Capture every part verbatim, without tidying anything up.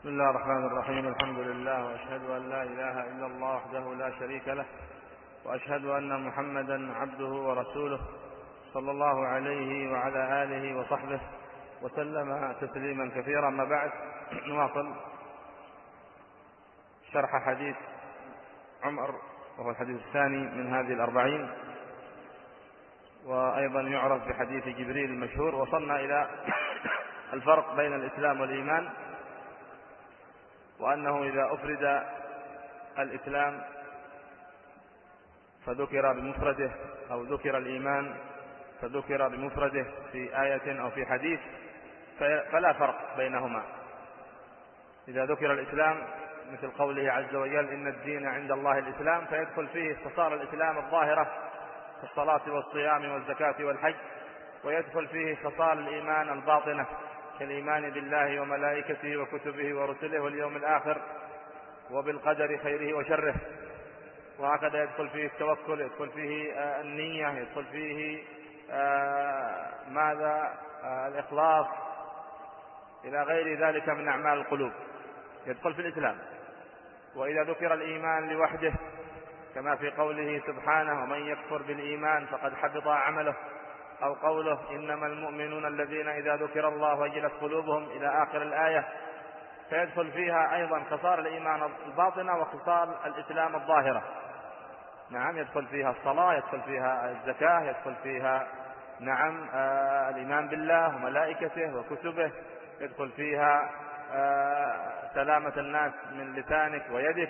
بسم الله الرحمن الرحيم. الحمد لله، وأشهد أن لا إله إلا الله وحده لا شريك له، وأشهد أن محمدا عبده ورسوله صلى الله عليه وعلى آله وصحبه وسلم تسليما كثيرا. أما بعد، نواصل شرح حديث عمر، وهو الحديث الثاني من هذه الأربعين، وأيضا يعرف بحديث جبريل المشهور. وصلنا إلى الفرق بين الإسلام والإيمان، وأنه إذا أفرد الإسلام فذكر بمفرده، أو ذكر الإيمان فذكر بمفرده في آية أو في حديث، فلا فرق بينهما. إذا ذكر الإسلام مثل قوله عز وجل: إن الدين عند الله الإسلام، فيدخل فيه خصال الإسلام الظاهرة كالصلاة والصيام والزكاة والحج، ويدخل فيه خصال الإيمان الباطنة كالإيمان بالله وملائكته وكتبه ورسله واليوم الآخر وبالقدر خيره وشره. وهكذا يدخل فيه التوكل، يدخل فيه النية، يدخل فيه ماذا الإخلاص إلى غير ذلك من أعمال القلوب، يدخل في الإسلام. وإذا ذكر الإيمان لوحده كما في قوله سبحانه: ومن يكفر بالإيمان فقد حبط عمله، أو قوله: إنما المؤمنون الذين إذا ذكر الله وجلت قلوبهم، إلى آخر الآية، فيدخل فيها أيضا خصال الإيمان الباطنة وخصال الإسلام الظاهرة. نعم، يدخل فيها الصلاة، يدخل فيها الزكاة، يدخل فيها نعم آه الإيمان بالله وملائكته وكتبه، يدخل فيها آه سلامة الناس من لسانك ويدك.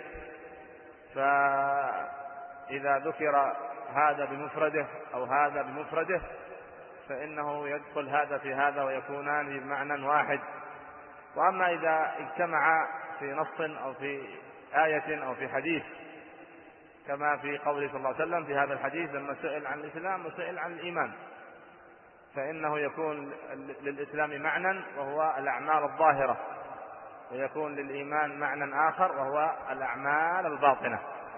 فإذا ذكر هذا بمفرده أو هذا بمفرده فإنه يدخل هذا في هذا ويكونان بمعنى واحد. وأما إذا اجتمع في نص أو في آية أو في حديث، كما في قوله صلى الله عليه وسلم في هذا الحديث لما سئل عن الإسلام وسئل عن الإيمان، فإنه يكون للإسلام معنى وهو الأعمال الظاهرة، ويكون للإيمان معنى آخر وهو الأعمال الباطنة.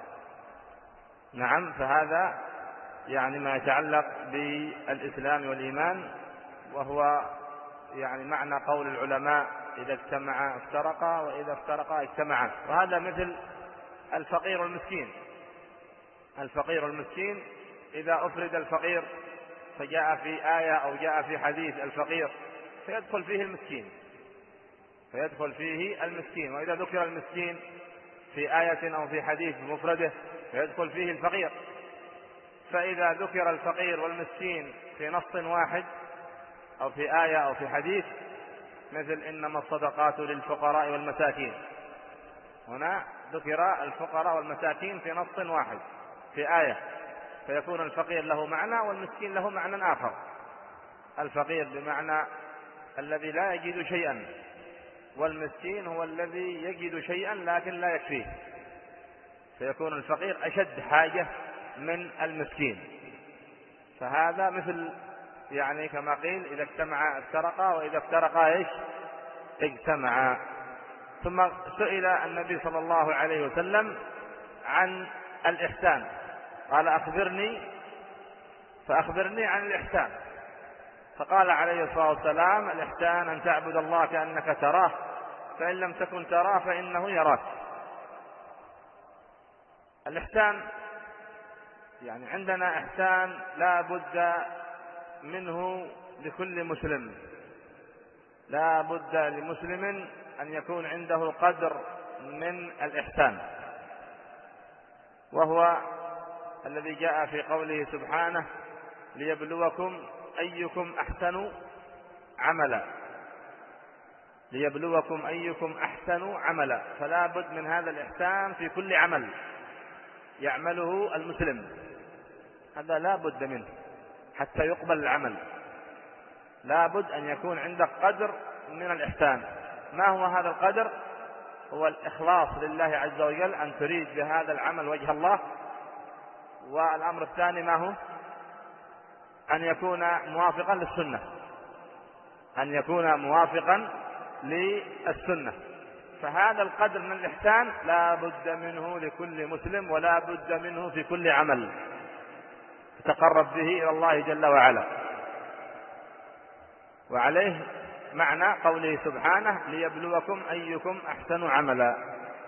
نعم، فهذا يعني ما يتعلق بالإسلام والإيمان، وهو يعني معنى قول العلماء: إذا اجتمعا افترقا، وإذا افترقا اجتمعا. وهذا مثل الفقير والمسكين. الفقير والمسكين إذا أفرد الفقير فجاء في آية أو جاء في حديث الفقير فيدخل فيه المسكين، فيدخل فيه المسكين. وإذا ذكر المسكين في آية أو في حديث بمفرده فيدخل فيه الفقير. فإذا ذكر الفقير والمسكين في نص واحد أو في آية أو في حديث، مثل إنما الصدقات للفقراء والمساكين، هنا ذكر الفقراء والمساكين في نص واحد في آية، فيكون الفقير له معنى والمسكين له معنى آخر. الفقير بمعنى الذي لا يجد شيئا، والمسكين هو الذي يجد شيئا لكن لا يكفيه، فيكون الفقير أشد حاجة من المسكين. فهذا مثل يعني كما قيل: إذا اجتمعا افترقا، وإذا افترقا ايش؟ اجتمعا. ثم سئل النبي صلى الله عليه وسلم عن الإحسان، قال: أخبرني فأخبرني عن الإحسان. فقال عليه الصلاة والسلام: الإحسان أن تعبد الله كأنك تراه، فإن لم تكن تراه فإنه يراك. الإحسان يعني عندنا إحسان لا بد منه لكل مسلم، لا بد لمسلم أن يكون عنده قدر من الإحسان، وهو الذي جاء في قوله سبحانه: ليبلوكم أيكم أحسن عملا، ليبلوكم أيكم أحسن عملا. فلا بد من هذا الإحسان في كل عمل يعمله المسلم، هذا لا بد منه حتى يقبل العمل. لا بد أن يكون عندك قدر من الإحسان. ما هو هذا القدر؟ هو الإخلاص لله عز وجل، أن تريد بهذا العمل وجه الله. والأمر الثاني ما هو؟ أن يكون موافقا للسنة، أن يكون موافقا للسنة. فهذا القدر من الإحسان لا بد منه لكل مسلم، ولا بد منه في كل عمل تتقرب به إلى الله جل وعلا. وعليه معنى قوله سبحانه ليبلوكم أيكم أحسن عملا.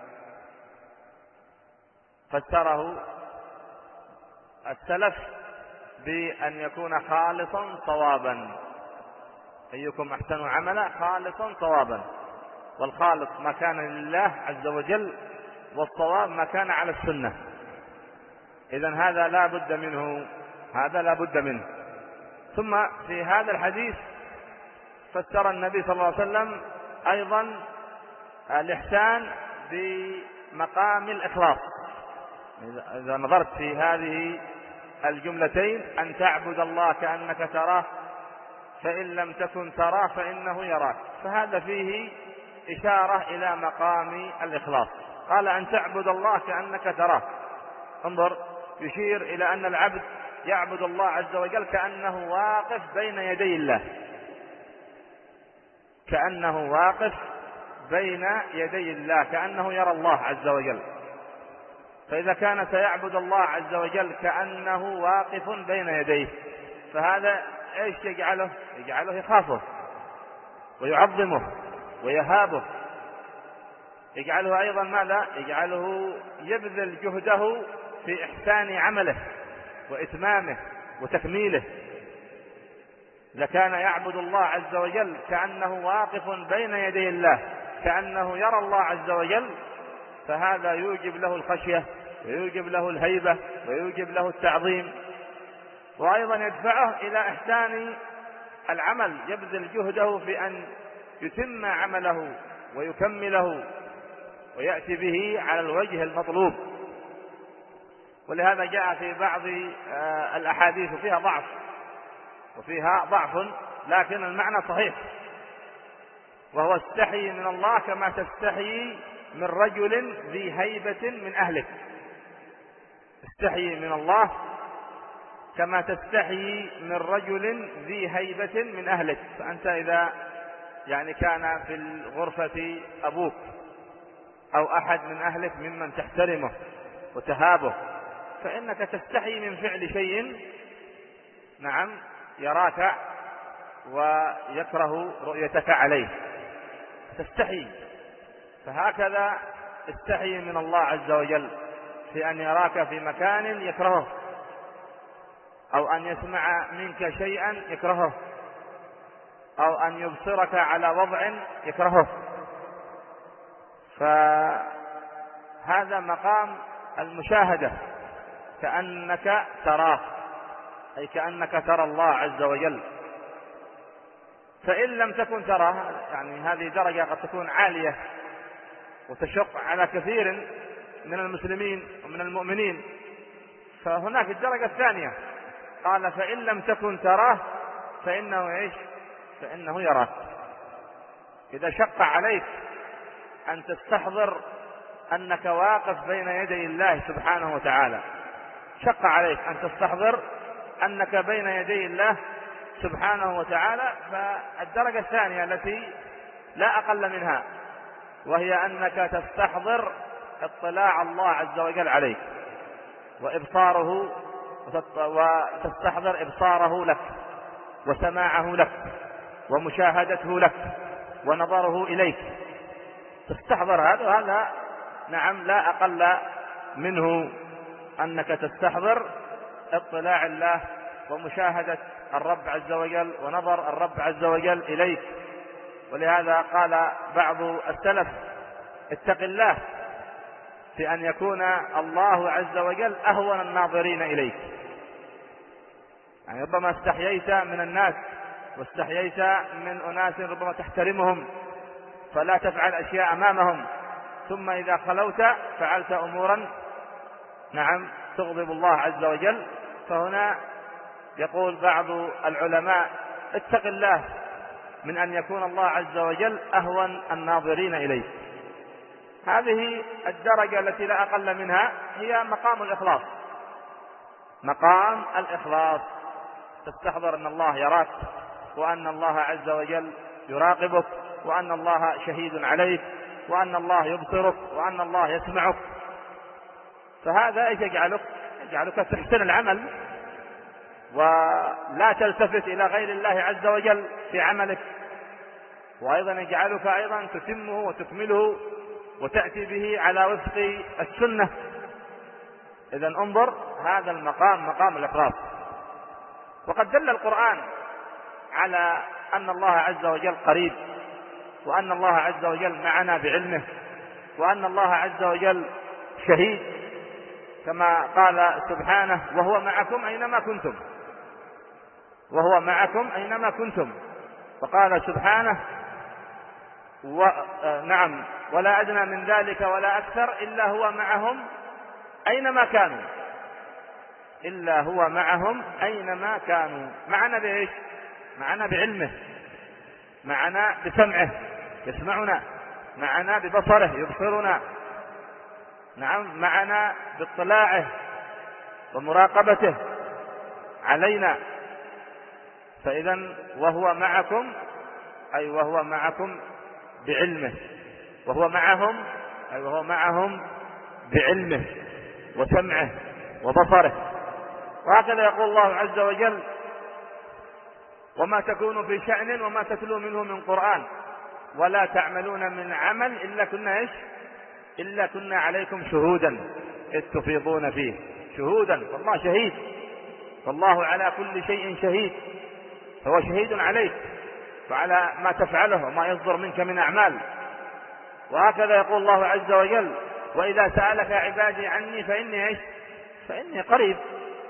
فسره السلف بأن يكون خالصا صوابا، أيكم أحسن عملا خالصا صوابا، والخالص ما كان لله عز وجل، والصواب ما كان على السنة. إذن هذا لا بد منه، هذا لا بد منه. ثم في هذا الحديث فسر النبي صلى الله عليه وسلم أيضا الإحسان بمقام الإخلاص. إذا نظرت في هذه الجملتين أن تعبد الله كأنك تراه فإن لم تكن تراه فإنه يراك، فهذا فيه إشارة إلى مقام الإخلاص. قال أن تعبد الله كأنك تراه، انظر، يشير إلى أن العبد يعبد الله عز وجل كأنه واقف بين يدي الله، كأنه واقف بين يدي الله، كأنه يرى الله عز وجل. فإذا كان سيعبد الله عز وجل كأنه واقف بين يديه، فهذا ايش يجعله؟ يجعله يخافه ويعظمه ويهابه، يجعله أيضا ماذا؟ يجعله يبذل جهده في إحسان عمله وإتمامه وتكميله. لكان يعبد الله عز وجل كأنه واقف بين يدي الله، كأنه يرى الله عز وجل، فهذا يوجب له الخشية ويوجب له الهيبة ويوجب له التعظيم، وأيضا يدفعه إلى إحسان العمل، يبذل جهده في أن يتم عمله ويكمله ويأتي به على الوجه المطلوب. ولهذا جاء في بعض الأحاديث فيها ضعف وفيها ضعف لكن المعنى صحيح، وهو استحي من الله كما تستحي من رجل ذي هيبة من أهلك. استحي من الله كما تستحي من رجل ذي هيبة من أهلك. فأنت إذا يعني كان في الغرفة أبوك أو أحد من أهلك ممن تحترمه وتهابه، فإنك تستحي من فعل شيء نعم يراك ويكره رؤيتك عليه، تستحي. فهكذا استحي من الله عز وجل في أن يراك في مكان يكرهه، أو أن يسمع منك شيئا يكرهه، أو أن يبصرك على وضع يكرهه. فهذا مقام المشاهدة، كأنك تراه، أي كأنك ترى الله عز وجل. فإن لم تكن تراه، يعني هذه درجة قد تكون عالية وتشق على كثير من المسلمين ومن المؤمنين، فهناك الدرجة الثانية قال فإن لم تكن تراه فإنه إيش؟ فإنه يراك. إذا شق عليك أن تستحضر أنك واقف بين يدي الله سبحانه وتعالى، شق عليك أن تستحضر أنك بين يدي الله سبحانه وتعالى، فالدرجة الثانية التي لا أقل منها وهي أنك تستحضر اطلاع الله عز وجل عليك وإبصاره، وتستحضر إبصاره لك وسماعه لك ومشاهدته لك ونظره إليك، تستحضر هذا. وهذا نعم لا أقل منه أنك تستحضر اطلاع الله ومشاهدة الرب عز وجل ونظر الرب عز وجل إليك. ولهذا قال بعض السلف اتق الله في أن يكون الله عز وجل أهون الناظرين إليك. يعني ربما استحييت من الناس واستحييت من أناس ربما تحترمهم فلا تفعل أشياء أمامهم، ثم إذا خلوت فعلت أمورا نعم تغضب الله عز وجل. فهنا يقول بعض العلماء اتق الله من أن يكون الله عز وجل أهون الناظرين إليه. هذه الدرجة التي لا أقل منها هي مقام الإخلاص. مقام الإخلاص تستحضر أن الله يراك، وأن الله عز وجل يراقبك، وأن الله شهيد عليك، وأن الله يبصرك، وأن الله يسمعك. فهذا ايش يجعلك؟ يجعلك تحسن العمل ولا تلتفت إلى غير الله عز وجل في عملك، وأيضا يجعلك أيضا تتمه وتكمله وتأتي به على وفق السنة. إذن انظر هذا المقام مقام الإخلاص. وقد دل القرآن على أن الله عز وجل قريب، وأن الله عز وجل معنا بعلمه، وأن الله عز وجل شهيد، كما قال سبحانه: وهو معكم أينما كنتم، وهو معكم أينما كنتم. وقال سبحانه: و... نعم ولا أدنى من ذلك ولا أكثر إلا هو معهم أينما كانوا، إلا هو معهم أينما كانوا. معنا بإيش؟ معنا بعلمه، معنا بسمعه يسمعنا، معنا ببصره يبصرنا، نعم معنا باطلاعه ومراقبته علينا. فإذا وهو معكم أي وهو معكم بعلمه، وهو معهم أي وهو معهم بعلمه وسمعه وبصره. وهكذا يقول الله عز وجل: وما تكون في شأن وما تتلو منه من قرآن ولا تعملون من عمل إلا كنا إيش؟ إلا كنا عليكم شهودا إذ تفيضون فيه. شهودا، فالله شهيد، فالله على كل شيء شهيد، فهو شهيد عليك وعلى ما تفعله وما يصدر منك من أعمال. وهكذا يقول الله عز وجل: وإذا سألك عبادي عني فإني إيش؟ فإني قريب.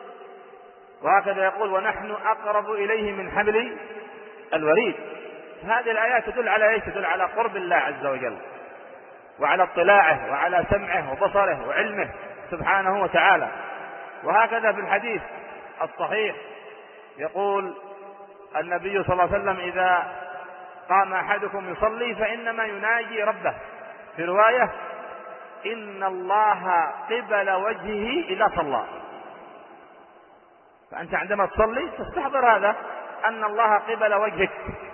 وهكذا يقول: ونحن أقرب إليه من حبل الوريد. هذه الآيات تدل على إيش؟ تدل على قرب الله عز وجل، وعلى اطلاعه وعلى سمعه وبصره وعلمه سبحانه وتعالى. وهكذا في الحديث الصحيح يقول النبي صلى الله عليه وسلم: إذا قام أحدكم يصلي فإنما يناجي ربه. في رواية: إن الله قبل وجهه إذا صلى. فأنت عندما تصلي تستحضر هذا، أن الله قبل وجهك.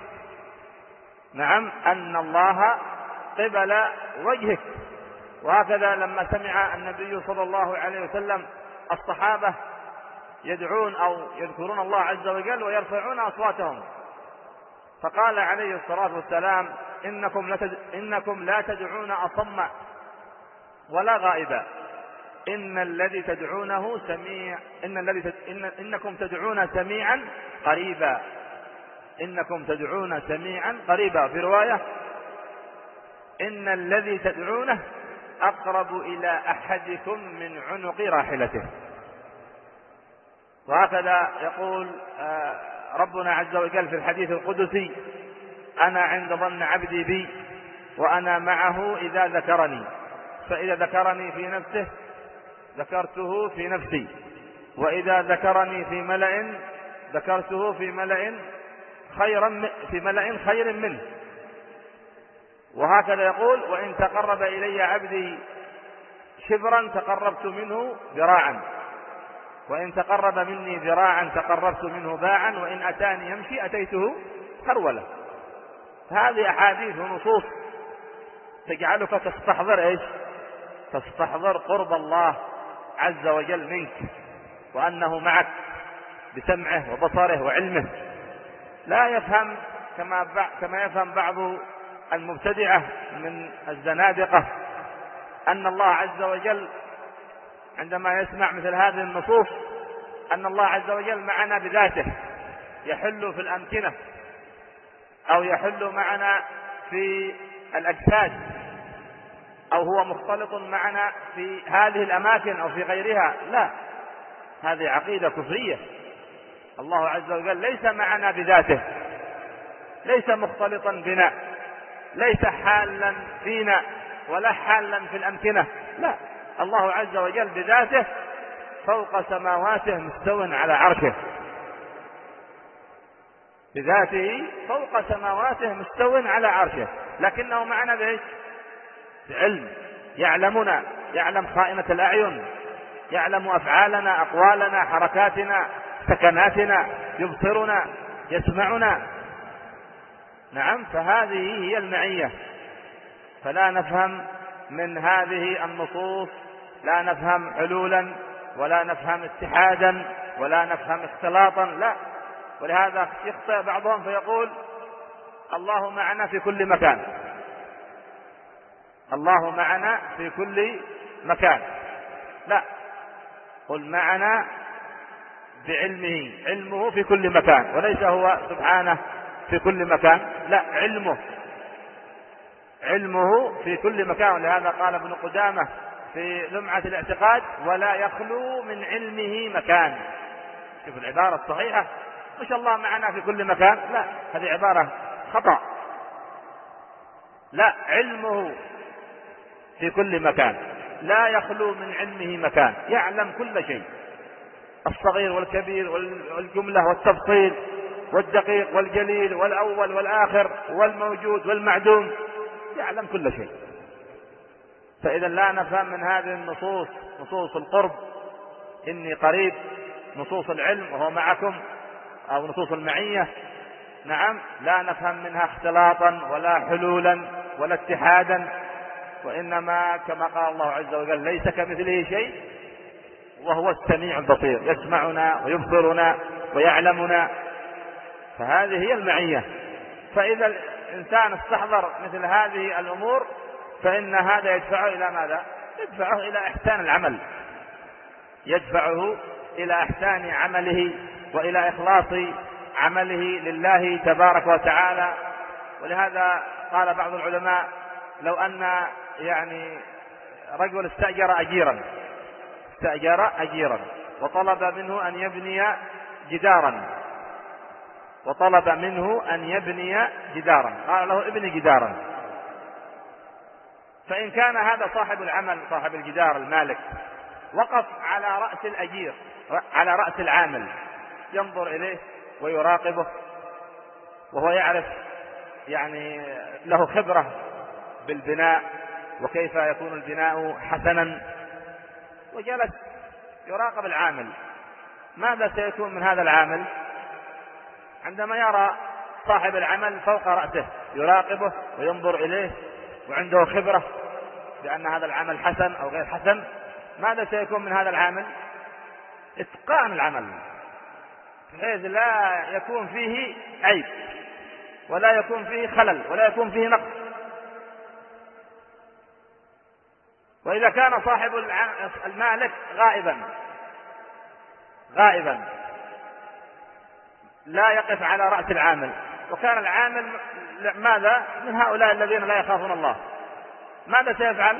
نعم، أن الله قبل وجهك. وهكذا لما سمع النبي صلى الله عليه وسلم الصحابة يدعون أو يذكرون الله عز وجل ويرفعون أصواتهم، فقال عليه الصلاة والسلام: إنكم, لتد... إنكم لا تدعون أصم ولا غائبا، إن الذي تدعونه سميع إن الذي تد... إن... إنكم تدعون سميعا قريبا، إنكم تدعون سميعا قريبا. في رواية: إن الذي تدعونه أقرب إلى أحدكم من عنق راحلته. وهكذا يقول ربنا عز وجل في الحديث القدسي: أنا عند ظن عبدي بي وأنا معه إذا ذكرني، فإذا ذكرني في نفسه ذكرته في نفسي، وإذا ذكرني في ملأ ذكرته في ملأ خيرا في ملأ خير منه. وهكذا يقول: وإن تقرب إلي عبدي شبرا تقربت منه ذراعا، وإن تقرب مني ذراعا تقربت منه باعا، وإن أتاني يمشي أتيته هرولا. هذه أحاديث ونصوص تجعلك تستحضر إيش؟ تستحضر قرب الله عز وجل منك، وأنه معك بسمعه وبصره وعلمه. لا يفهم كما كما يفهم بعض المبتدعة من الزنادقة أن الله عز وجل عندما يسمع مثل هذه النصوص أن الله عز وجل معنا بذاته، يحل في الأمكنة أو يحل معنا في الأجساد، أو هو مختلط معنا في هذه الأماكن أو في غيرها. لا، هذه عقيدة كفرية. الله عز وجل ليس معنا بذاته، ليس مختلطا بنا، ليس حالا فينا ولا حالا في الأمكنة. لا، الله عز وجل بذاته فوق سماواته مستو على عرشه، بذاته فوق سماواته مستو على عرشه، لكنه معنا بإيش؟ بعلم، يعلمنا، يعلم خائنة الأعين، يعلم أفعالنا، أقوالنا، حركاتنا، سكناتنا، يبصرنا، يسمعنا. نعم، فهذه هي المعية. فلا نفهم من هذه النصوص، لا نفهم حلولا ولا نفهم اتحادا ولا نفهم اختلاطا، لا. ولهذا يخطئ بعضهم فيقول: الله معنا في كل مكان، الله معنا في كل مكان، لا، قل معنا بعلمه، علمه في كل مكان، وليس هو سبحانه في كل مكان، لا، علمه علمه في كل مكان. ولهذا قال ابن قدامة في لمعة الاعتقاد: ولا يخلو من علمه مكان. شوف العبارة الصحيحة، ما شاء الله معنا في كل مكان، لا، هذه عبارة خطأ، لا، علمه في كل مكان، لا يخلو من علمه مكان، يعلم كل شيء، الصغير والكبير والجملة والتفصيل والدقيق والجليل والأول والآخر والموجود والمعدوم، يعلم كل شيء. فإذا لا نفهم من هذه النصوص، نصوص القرب إني قريب، نصوص العلم وهو معكم، أو نصوص المعية، نعم، لا نفهم منها اختلاطا ولا حلولا ولا اتحادا، وإنما كما قال الله عز وجل: ليس كمثله شيء وهو السميع البصير، يسمعنا ويبصرنا ويعلمنا. فهذه هي المعية. فإذا الإنسان استحضر مثل هذه الأمور فإن هذا يدفعه إلى ماذا؟ يدفعه إلى إحسان العمل، يدفعه إلى إحسان عمله وإلى إخلاص عمله لله تبارك وتعالى. ولهذا قال بعض العلماء: لو أن يعني رجل استأجر أجيرا استأجر أجيرا وطلب منه أن يبني جدارا وطلب منه أن يبني جدارا قال له: ابني جدارا. فإن كان هذا صاحب العمل، صاحب الجدار المالك، وقف على رأس الأجير، على رأس العامل، ينظر إليه ويراقبه، وهو يعرف يعني له خبرة بالبناء وكيف يكون البناء حسنا، وجلس يراقب العامل، ماذا سيكون من هذا العامل؟ عندما يرى صاحب العمل فوق رأسه يراقبه وينظر إليه وعنده خبرة بأن هذا العمل حسن أو غير حسن، ماذا سيكون من هذا العمل؟ إتقان العمل، بحيث لا يكون فيه عيب ولا يكون فيه خلل ولا يكون فيه نقص. وإذا كان صاحب المالك غائبا غائبا لا يقف على رأس العامل، وكان العامل ماذا؟ من هؤلاء الذين لا يخافون الله، ماذا سيفعل؟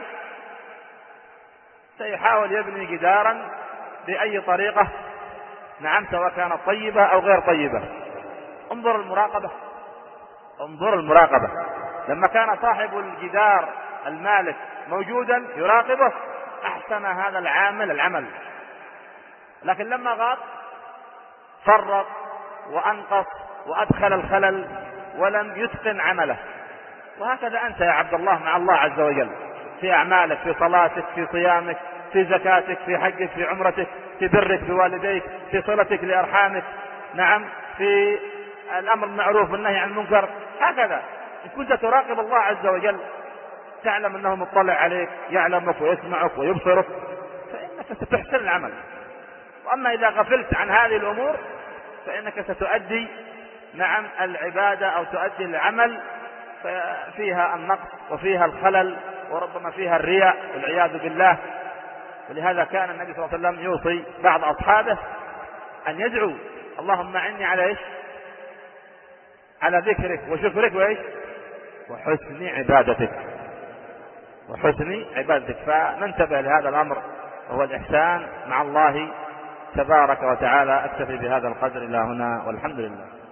سيحاول يبني جدارا بأي طريقة، نعم، سواء كانت طيبة أو غير طيبة. انظر المراقبة، انظر المراقبة. لما كان صاحب الجدار المالك موجودا يراقبه أحسن هذا العامل العمل، لكن لما غاب فرط وأنقص وأدخل الخلل ولم يتقن عمله. وهكذا أنت يا عبد الله مع الله عز وجل في أعمالك، في صلاتك، في صيامك، في زكاتك، في حجك، في عمرتك، في برك بوالديك، في صلتك لأرحامك، نعم، في الأمر بالمعروف والنهي عن المنكر. هكذا إن كنت تراقب الله عز وجل تعلم أنه مطلع عليك، يعلمك ويسمعك ويبصرك، فإنك ستحسن العمل. وأما إذا غفلت عن هذه الأمور فإنك ستؤدي، نعم، العبادة أو تؤدي العمل فيها النقص وفيها الخلل وربما فيها الرياء والعياذ بالله. ولهذا كان النبي صلى الله عليه وسلم يوصي بعض أصحابه أن يدعو: اللهم أعني على إيش؟ على ذكرك وشكرك وإيش؟ وحسن عبادتك وحسن عبادتك. فننتبه لهذا الأمر وهو الإحسان مع الله تبارك وتعالى. أكتفي بهذا القدر إلى هنا، والحمد لله.